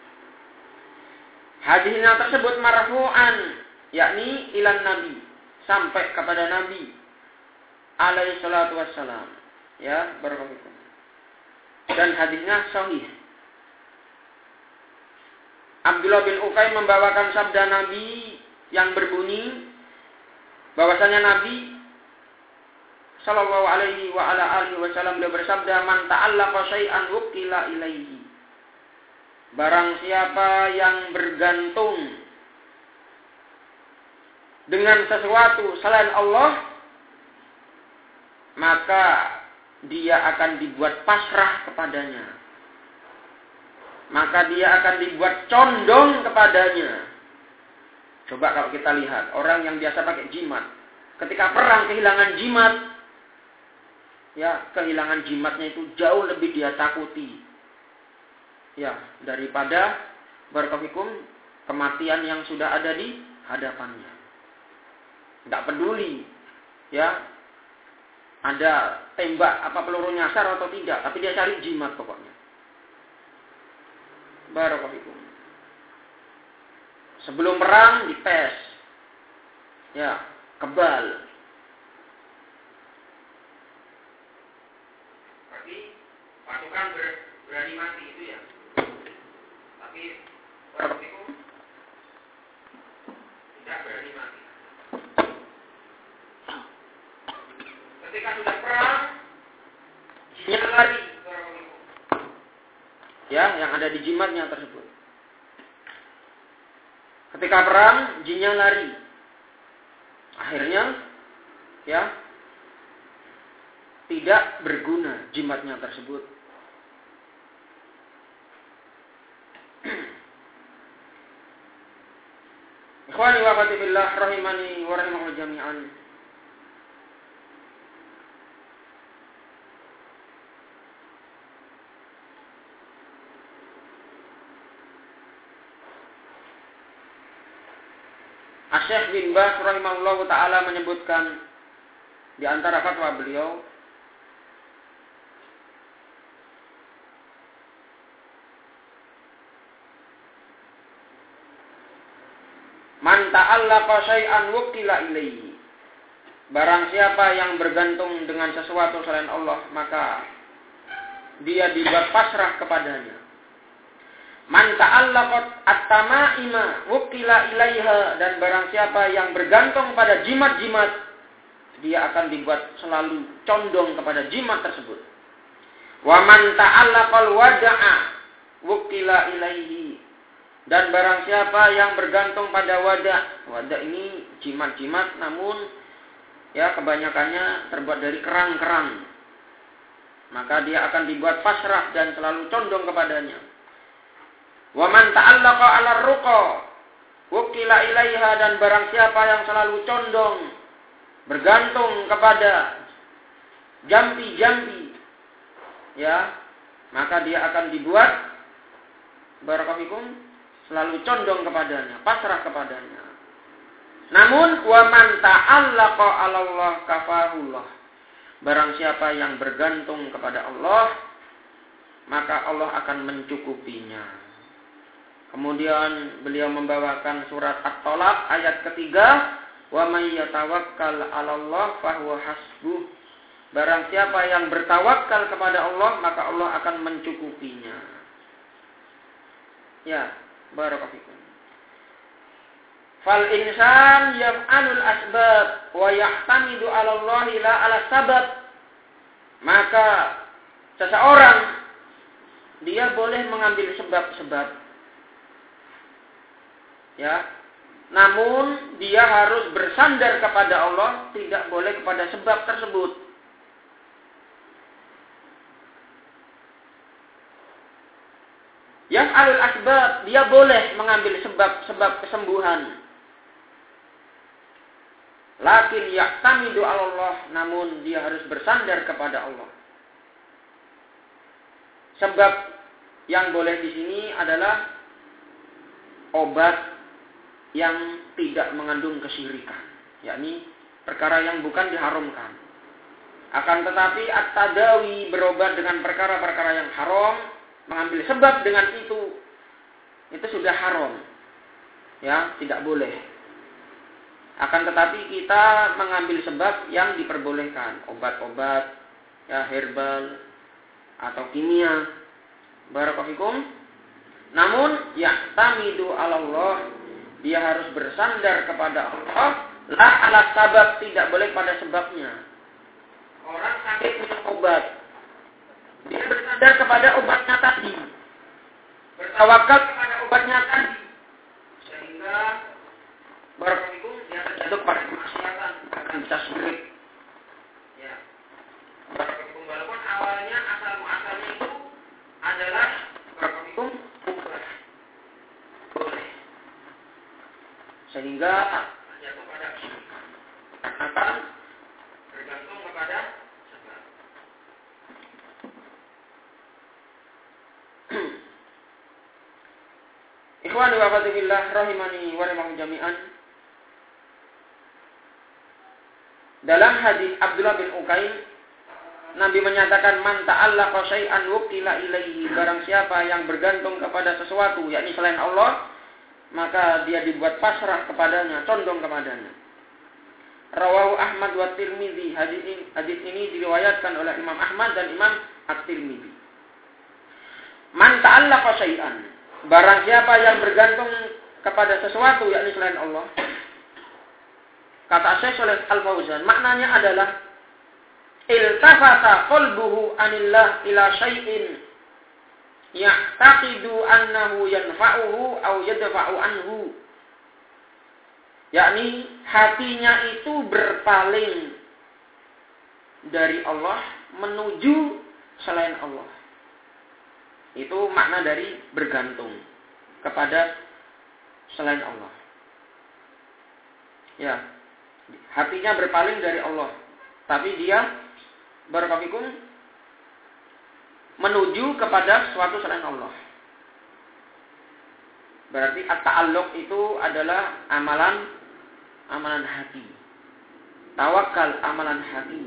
Hadisnya tersebut marfu'an, yakni ilan Nabi, sampai kepada Nabi alaihi salatu wassalam. Ya, barakallahu. Dan hadisnya sahih. Abdullah bin Ukaim membawakan sabda Nabi yang berbunyi bahwasanya Nabi sallallahu alaihi wa ala alihi wasallam beliau bersabda, "Man ta'allaqa syai'an wukila ilaihi." Barang siapa yang bergantung dengan sesuatu selain Allah, maka dia akan dibuat pasrah kepadanya. Maka dia akan dibuat condong kepadanya. Coba kalau kita lihat orang yang biasa pakai jimat, ketika perang kehilangan jimat, ya kehilangan jimatnya itu jauh lebih dia takuti, ya daripada barakallahu kematian yang sudah ada di hadapannya. Tidak peduli, ya ada tembak apa peluru nyasar atau tidak, tapi dia cari jimat pokoknya. Barakallahu. Sebelum perang dites. Ya, kebal. Tapi pasukan berani mati itu ya. Tapi barakallahu tidak berani mati. Ketika sudah perang, dia lari. Ya, yang ada di jimatnya tersebut. Ketika perang, jinnya lari. Akhirnya, ya, tidak berguna jimatnya tersebut. Ikhwani wa akhwati fillah rahimani wa rahimakumullah jami'an. Syekh bin Baz rahimahullah ta'ala menyebutkan di antara fatwa beliau, man ta'allaqa syai'an wukila ilaihi. Barang siapa yang bergantung dengan sesuatu selain Allah, maka dia dibuat pasrah kepadanya. Man ta'allaqat at-tama'ima wukila ilaiha, dan barang siapa yang bergantung pada jimat-jimat, dia akan dibuat selalu condong kepada jimat tersebut. Wa man ta'allaqal wada'a wukila ilaihi, dan barang siapa yang bergantung pada wada' ini jimat-jimat, namun ya kebanyakannya terbuat dari kerang-kerang, maka dia akan dibuat pasrah dan selalu condong kepadanya. Wa man ta'allaqa 'ala ruqa wukila ilaiha, dan barang siapa yang selalu condong bergantung kepada jampi-jampi, ya, maka dia akan dibuat barakallahu selalu condong kepadanya, pasrah kepadanya. Namun wa man ta'allaqa 'ala Allah kafahullah. Barang siapa yang bergantung kepada Allah, maka Allah akan mencukupinya. Kemudian beliau membawakan surat At-Talaq ayat ketiga, wa may yatawakkal 'alallah fahuwa hasbuh. Barang siapa yang bertawakal kepada Allah, maka Allah akan mencukupinya. Ya, barakallahu fikum. Fal insan yaf'alul asbab wa yahtamidu 'ala Allah la 'ala sabab. Maka seseorang dia boleh mengambil sebab-sebab. Ya. Namun dia harus bersandar kepada Allah, tidak boleh kepada sebab tersebut. Yaf'alul asbab, dia boleh mengambil sebab-sebab kesembuhan. Lakin ya'tamidu 'ala Allah, namun dia harus bersandar kepada Allah. Sebab yang boleh di sini adalah obat yang tidak mengandung kesyirikan, yakni perkara yang bukan diharamkan. Akan tetapi at-tadawi, berobat dengan perkara-perkara yang haram, mengambil sebab dengan itu sudah haram. Ya, tidak boleh. Akan tetapi kita mengambil sebab yang diperbolehkan, obat-obat, ya, herbal atau kimia. Barakallahu fikum. Namun ya'tamidu 'ala Allah, dia harus bersandar kepada Allah, la 'ala sabab, tidak boleh pada sebabnya. Orang sakit minum obat, dia bersandar kepada obatnya tadi, bertawakal kepada obatnya tadi, sehingga barakallahu fikum dia terjatuh pada kemaksiatan, akan bisa syirik. Ya. Barakallahu fikum, walaupun awalnya asal-muasalnya itu adalah barakallahu fikum obat. Boleh. Sehingga terjatuh pada kesyirikan. Akan bergantung kepada sebab. Ikhwani wa akhwati fillah rahimani wa rahimakum jami'an. Dalam hadis Abdullah bin Ukaim, Nabi menyatakan man ta'allaqa syai'an wukila ilaihi, barang siapa yang bergantung kepada sesuatu yakni selain Allah, maka dia dibuat pasrah kepadanya, condong kepadanya. Rawahu Ahmad wa Tirmidzi. Hadis ini diriwayatkan oleh Imam Ahmad dan Imam At-Tirmidzi. Man ta'allaqa syai'an, barang siapa yang bergantung kepada sesuatu yakni selain Allah. Kata Syekh Shalih Al-Fauzan, maknanya adalah iltafata qalbuhu anillah ila syai'in ya'taqidu annahu yanfa'uhu aw yadfa'u anhu. Yakni hatinya itu berpaling dari Allah menuju selain Allah. Itu makna dari bergantung kepada selain Allah. Ya, hatinya berpaling dari Allah, tapi dia barakallahu menuju kepada suatu selain Allah. Berarti at-ta'alluq itu adalah amalan hati. Tawakal amalan hati.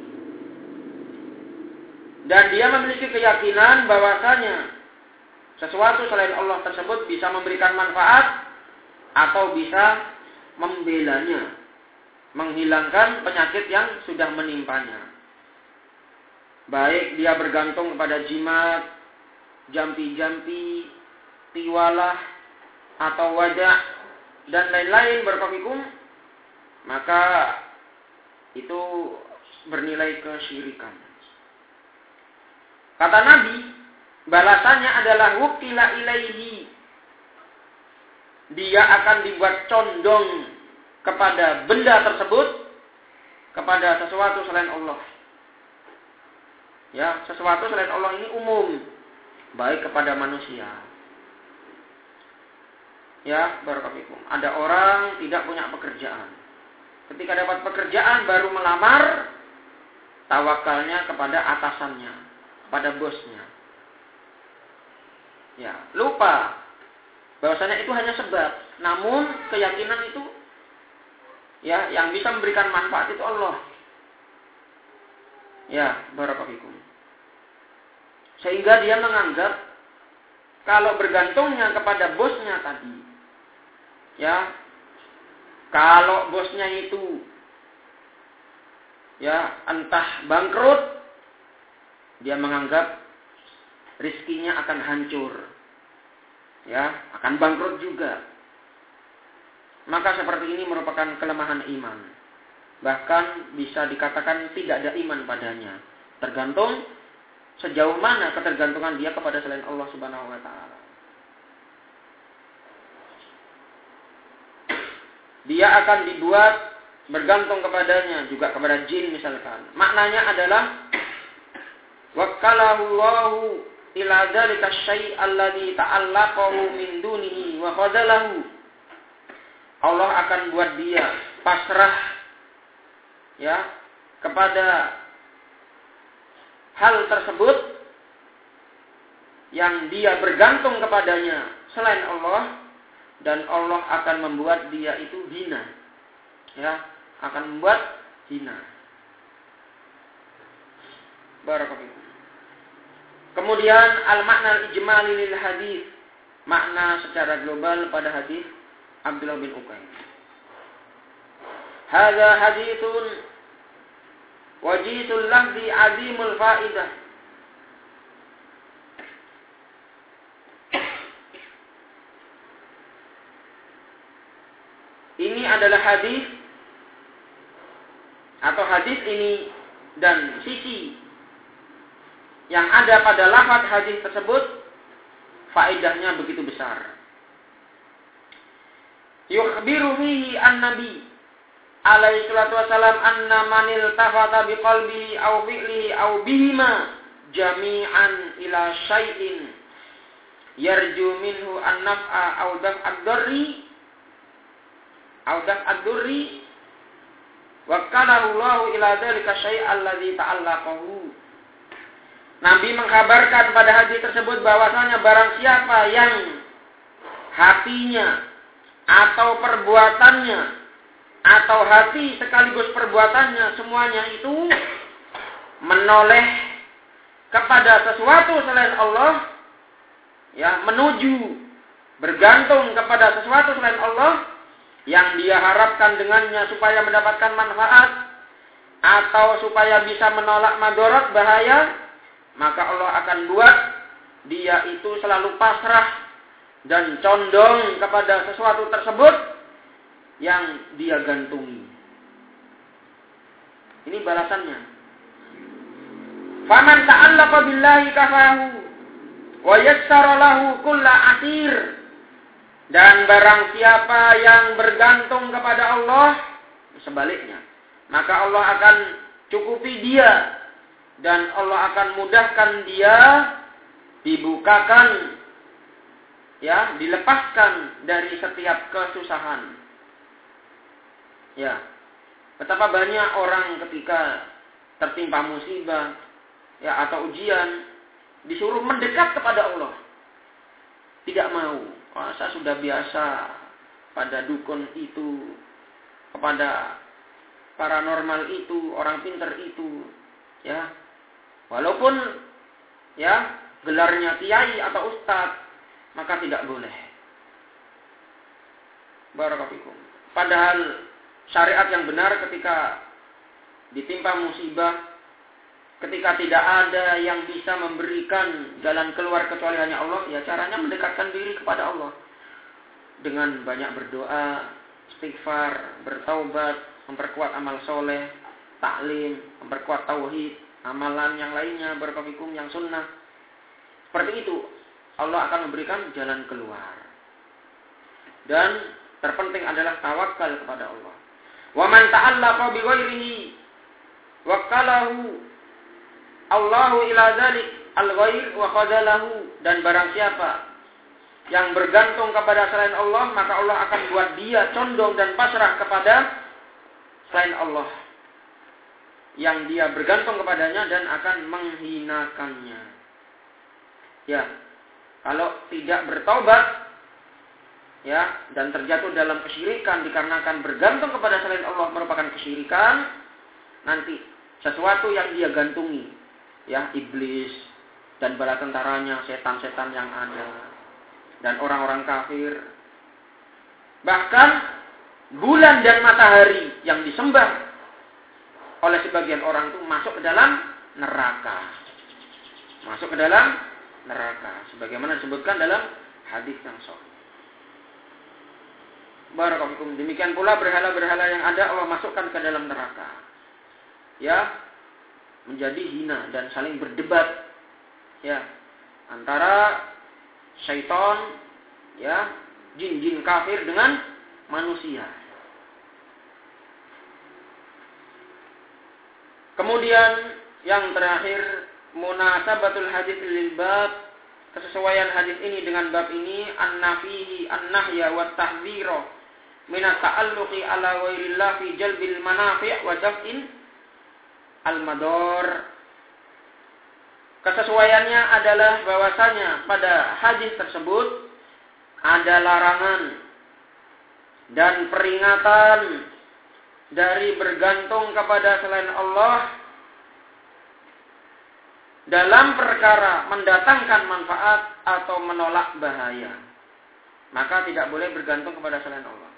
Dan dia memiliki keyakinan bahwasanya sesuatu selain Allah tersebut bisa memberikan manfaat atau bisa membelanya, menghilangkan penyakit yang sudah menimpanya. Baik dia bergantung kepada jimat, jampi-jampi, tiwalah, atau wadah, dan lain-lain barakallahu, maka itu bernilai kesyirikan. Kata Nabi, balasannya adalah wukila ilaihi. Dia akan dibuat condong kepada benda tersebut, kepada sesuatu selain Allah. Ya, sesuatu selain Allah ini umum, baik kepada manusia. Ya, barakallahu. Ada orang tidak punya pekerjaan. Ketika dapat pekerjaan baru melamar, tawakalnya kepada atasannya, kepada bosnya. Ya, lupa bahwasanya itu hanya sebab. Namun keyakinan itu, ya, yang bisa memberikan manfaat itu Allah. Ya, barakallahu. Sehingga dia menganggap kalau bergantungnya kepada bosnya tadi, ya, kalau bosnya itu, ya, entah bangkrut, dia menganggap rizkinya akan hancur, ya, akan bangkrut juga. maka seperti ini merupakan kelemahan iman. Bahkan bisa dikatakan tidak ada iman padanya. Tergantung sejauh mana ketergantungan dia kepada selain Allah Subhanahu wa taala. Dia akan dibuat bergantung kepadanya, juga kepada jin misalkan. Maknanya adalah wakkalahu Allahu ila dzalika syai' alladzi ta'allaqahu min dunihi wa khadalahu. Allah akan buat dia pasrah ya kepada hal tersebut yang dia bergantung kepadanya selain Allah, dan Allah akan membuat dia itu hina. Ya, akan membuat hina. Barakallahu. Kemudian al-makna al-ijmali lil hadis, makna secara global pada hadis Abdullah bin Uqay. Hadza haditsun wajitul lafzi azimul faidah. Ini adalah hadis atau hadis ini dan sisi yang ada pada lafaz hadis tersebut faedahnya begitu besar. Yukhbiru fihi an-nabi alaihi salatu wasalam anna manil tafata biqalbihi aw fi'lihi aw bihima jami'an ila syai'in yarju minhu an-naf'a aw daf'ad durri wakkalahu Allahu ila dzalika syai'al ladzi ta'allaqahu. Nabi mengkabarkan pada hadis tersebut bahwasanya barang siapa yang hatinya atau perbuatannya atau hati sekaligus perbuatannya semuanya itu menoleh kepada sesuatu selain Allah, ya, menuju bergantung kepada sesuatu selain Allah yang dia harapkan dengannya supaya mendapatkan manfaat atau supaya bisa menolak madarat bahaya, maka Allah akan buat dia itu selalu pasrah dan condong kepada sesuatu tersebut yang dia gantungi. Ini balasannya. Faman ta'allaqa billahi kafahu wa yassara lahu kulla asir. Dan barang siapa yang bergantung kepada Allah, sebaliknya, maka Allah akan cukupi dia dan Allah akan mudahkan dia, dibukakan, ya, dilepaskan dari setiap kesusahan. Ya, betapa banyak orang ketika tertimpa musibah, ya, atau ujian, disuruh mendekat kepada Allah, tidak mau. Saya sudah biasa pada dukun itu, kepada paranormal itu, orang pintar itu, ya. Walaupun ya gelarnya kiai atau ustadz, maka tidak boleh. Barakallahu. Padahal syariat yang benar ketika ditimpa musibah, ketika tidak ada yang bisa memberikan jalan keluar kecuali hanya Allah, ya caranya mendekatkan diri kepada Allah. Dengan banyak berdoa, istighfar, bertaubat, memperkuat amal soleh, taklim, memperkuat tauhid, amalan yang lainnya, berkafikum yang sunnah. Seperti itu, Allah akan memberikan jalan keluar. Dan terpenting adalah tawakal kepada Allah. Wa man ta'allaqa bi ghairihi wakkalahu Allahu ila dzalik al-ghair wa khadalahu. Dan barang siapa yang bergantung kepada selain Allah, maka Allah akan buat dia condong dan pasrah kepada selain Allah yang dia bergantung kepadanya dan akan menghinakannya. Ya, kalau tidak bertaubat, ya, dan terjatuh dalam kesyirikan dikarenakan bergantung kepada selain Allah merupakan kesyirikan, nanti sesuatu yang dia gantungi, ya, iblis dan bala tentaranya, setan-setan yang ada, dan orang-orang kafir, bahkan bulan dan matahari yang disembah oleh sebagian orang itu masuk ke dalam neraka. Masuk ke dalam neraka, sebagaimana disebutkan dalam hadis yang sahih. Barakallahu. Demikian pula berhala-berhala yang ada Allah masukkan ke dalam neraka. Ya, menjadi hina dan saling berdebat. Ya, antara syaitan, ya, jin-jin kafir dengan manusia. Kemudian yang terakhir, munasabatul hadits lil bab, kesesuaian hadis ini dengan bab ini, an-nafihi an-nahya wa tahdzira min at-ta'alluqi ala ghairillah fi jalbil manafi' wa daf'in al-madar. Kesesuaiannya adalah bahwasanya pada hadis tersebut ada larangan dan peringatan dari bergantung kepada selain Allah dalam perkara mendatangkan manfaat atau menolak bahaya. Maka tidak boleh bergantung kepada selain Allah.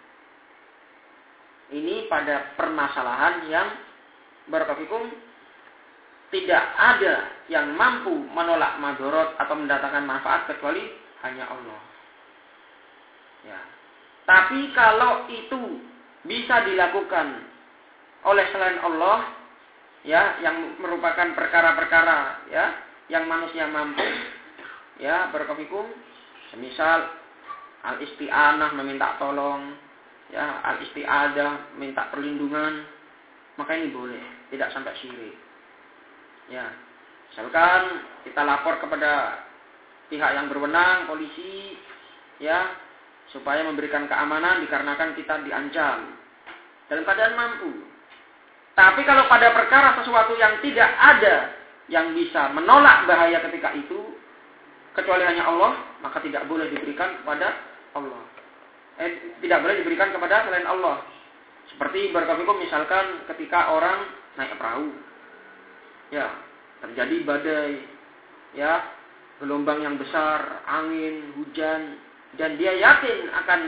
Ini pada permasalahan yang barakallahu tidak ada yang mampu menolak madorot atau mendatangkan manfaat kecuali hanya Allah. Ya. Tapi kalau itu bisa dilakukan oleh selain Allah, ya, yang merupakan perkara-perkara, ya, yang manusia mampu, ya, barakallahu, semisal al-isti'anah, meminta tolong, ya, al-isti'adah, minta perlindungan, maka ini boleh, tidak sampai syirik. Ya, misalkan kita lapor kepada pihak yang berwenang, polisi, ya, supaya memberikan keamanan dikarenakan kita diancam dalam keadaan mampu. Tapi kalau pada perkara sesuatu yang tidak ada yang bisa menolak bahaya ketika itu kecuali hanya Allah, maka tidak boleh diberikan kepada Allah. Tidak boleh diberikan kepada selain Allah. Seperti barakallahu misalkan ketika orang naik perahu, ya, terjadi badai, ya, gelombang yang besar, angin, hujan, dan dia yakin akan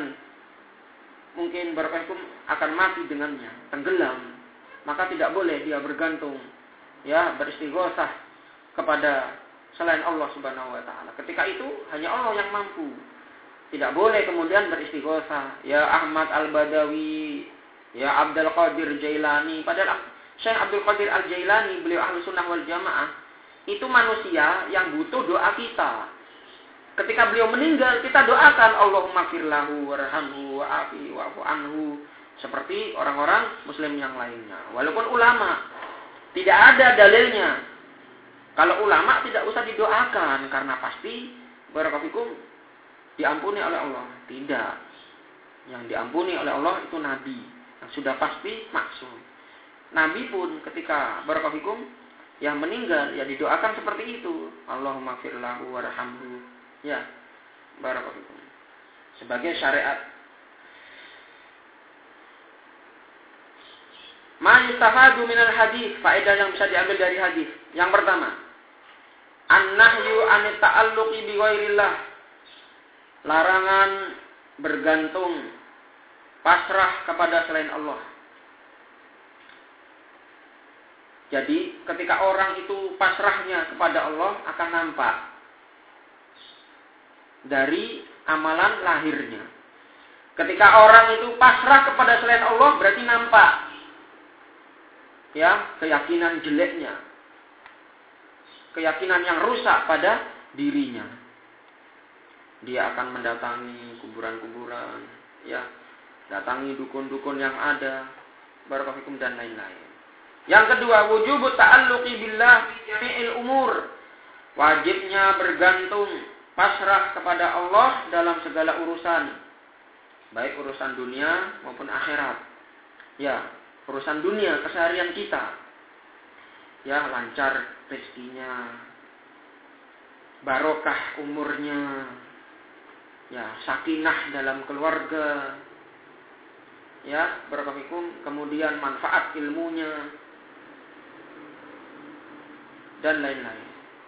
mungkin barakallahu akan mati dengannya, tenggelam, maka tidak boleh dia bergantung, ya, beristighosah kepada selain Allah Subhanahu wa taala. Ketika itu hanya Allah yang mampu. Tidak boleh kemudian beristighosah, ya Ahmad Al-Badawi, ya Abdul Qadir Jailani. Padahal Syekh Abdul Qadir Al-Jailani, beliau ahlu sunnah wal jamaah, itu manusia yang butuh doa kita. Ketika beliau meninggal, kita doakan Allahumma firlahu warhamhu wa'afi wa'fu anhu, seperti orang-orang muslim yang lainnya. Walaupun ulama tidak ada dalilnya. Kalau ulama tidak usah didoakan karena pasti barakallahu diampuni oleh Allah. Tidak. Yang diampuni oleh Allah itu nabi yang sudah pasti maksum. Nabi pun ketika barakallahu yang meninggal ya didoakan seperti itu. Allahumma firlahu warhamhu. Ya, barakallahu. Sebagai syariat. Ma yustafadu minal hadis, faedah yang bisa diambil dari hadis. Yang pertama, an-nahyu anit ta'alluqi bi ghairillah. Larangan bergantung, pasrah kepada selain Allah. Jadi, ketika orang itu pasrahnya kepada Allah akan nampak dari amalan lahirnya. Ketika orang itu pasrah kepada selain Allah berarti nampak, ya, keyakinan jeleknya, keyakinan yang rusak pada dirinya. Dia akan mendatangi kuburan-kuburan, ya, datangi dukun-dukun yang ada, barakallahu dan lain-lain. Yang kedua, wujubut ta'alluqi billah fi jami'il umur. Wajibnya bergantung, pasrah kepada Allah dalam segala urusan, baik urusan dunia maupun akhirat. Ya, urusan dunia, keseharian kita, ya, lancar rezekinya, barokah umurnya, ya, sakinah dalam keluarga, ya, barakallahu, kemudian manfaat ilmunya dan lain-lain.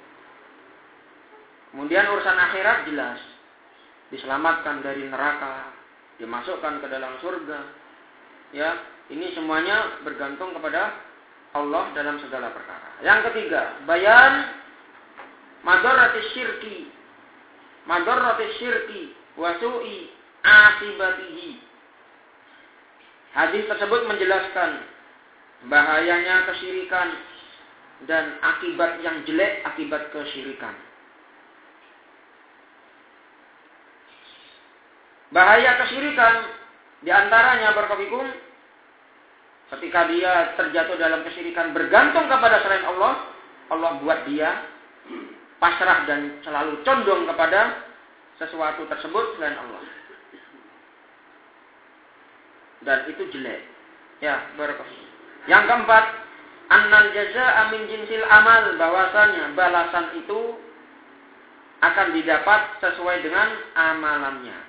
Kemudian urusan akhirat jelas, diselamatkan dari neraka, dimasukkan ke dalam surga, ya, ini semuanya bergantung kepada Allah dalam segala perkara. Yang ketiga, bayan madaratis syirki wa su'i asibatihi. Hadis tersebut menjelaskan bahayanya kesyirikan dan akibat yang jelek akibat kesyirikan. Bahaya kesyirikan diantaranya barakallahu ketika dia terjatuh dalam kesyirikan bergantung kepada selain Allah, Allah buat dia pasrah dan selalu condong kepada sesuatu tersebut selain Allah. Dan itu jelek. Ya, barakallahu. Yang keempat, annal jazaa'a min jinsil amal, bahwasanya balasan itu akan didapat sesuai dengan amalannya.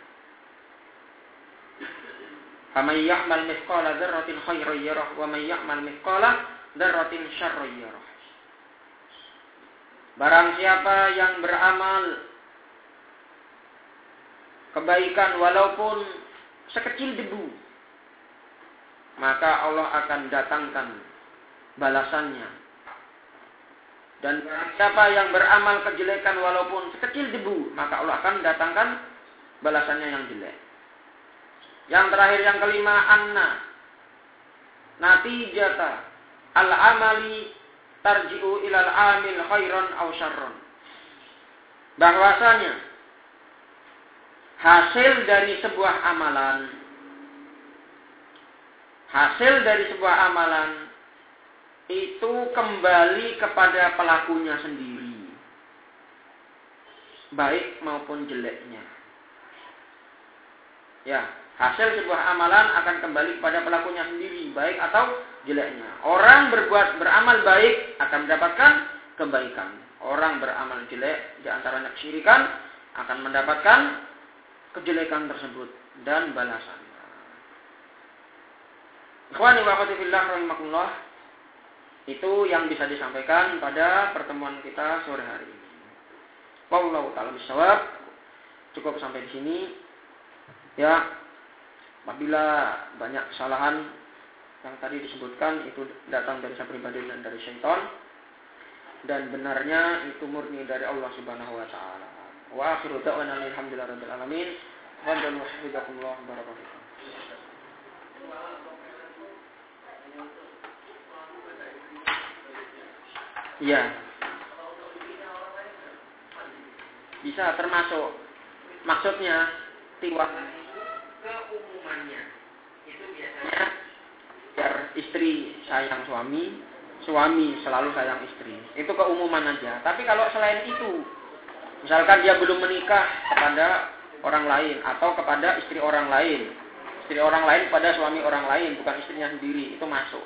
Faman ya'mal mithqala dzarratin khairan yarah wa man ya'mal mithqala dzarratin syarran yarah. Barang siapa yang beramal kebaikan walaupun sekecil debu, maka Allah akan datangkan balasannya. Dan barang siapa yang beramal kejelekan walaupun sekecil debu, maka Allah akan datangkan balasannya yang jelek. Yang terakhir, yang kelima, anna natijata al-amali tarji'u ilal amil khairan aw syarran. Bahwasanya hasil dari sebuah amalan itu kembali kepada pelakunya sendiri, baik maupun jeleknya. Ya, hasil sebuah amalan akan kembali kepada pelakunya sendiri, baik atau jeleknya. Orang beramal baik akan mendapatkan kebaikan. Orang beramal jelek, di antaranya kesyirikan, akan mendapatkan kejelekan tersebut dan balasan. Ikhwani wa akhwati fillah rahimakumullah, itu yang bisa disampaikan pada pertemuan kita sore hari ini. Wallahu ta'ala bishawab. Cukup sampai di sini. Ya, apabila banyak kesalahan yang tadi disebutkan itu datang dari saya pribadi dan dari syaitan, dan benarnya itu murni dari Allah Subhanahu wa taala. Wa akhiru da'wana alhamdulillahirabbil alamin. Wa jazakumullah barakallahu. Ya. Bisa termasuk, maksudnya tiwak keumumannya itu biasanya biar istri sayang suami, suami selalu sayang istri. Itu keumuman aja. Tapi kalau selain itu, misalkan dia belum menikah kepada orang lain atau kepada istri orang lain kepada suami orang lain, bukan istrinya sendiri, itu masuk.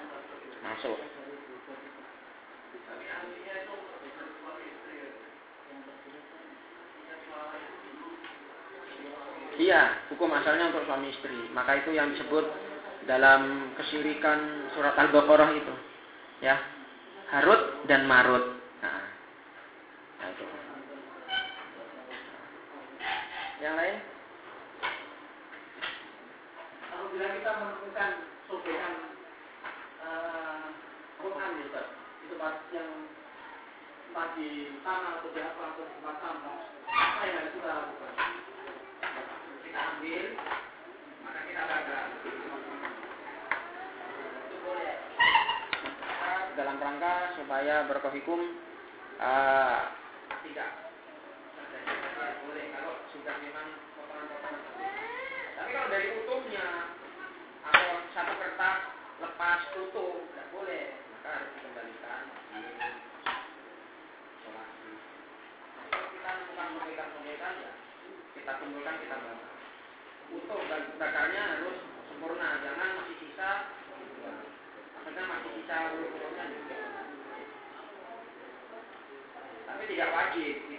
Iya, hukum asalnya untuk suami istri. Maka itu yang disebut dalam kesyirikan surat Al-Baqarah itu. Ya. Harut dan marut. Nah itu. Yang lain? Apabila kita menemukan sobekan Quran itu yang entah di tanah atau di apa atau di tempat sampah, apa yang harus kita lakukan? Kita ambil, maka kita bakar. Itu boleh. Dalam rangka supaya berkohikum tidak boleh kalau sudah memang potongan-potongan. Tapi kalau dari utuhnya atau satu kertas lepas utuh tidak boleh, maka harus dikembalikan. Isolasi. Kalau kita bukan memberikan ya kita kumpulkan, kita bakar. Utuh bakarnya harus sempurna, jangan masih sisa. Maksudnya masih sisa bulu-bulunya juga. Tapi tidak wajib.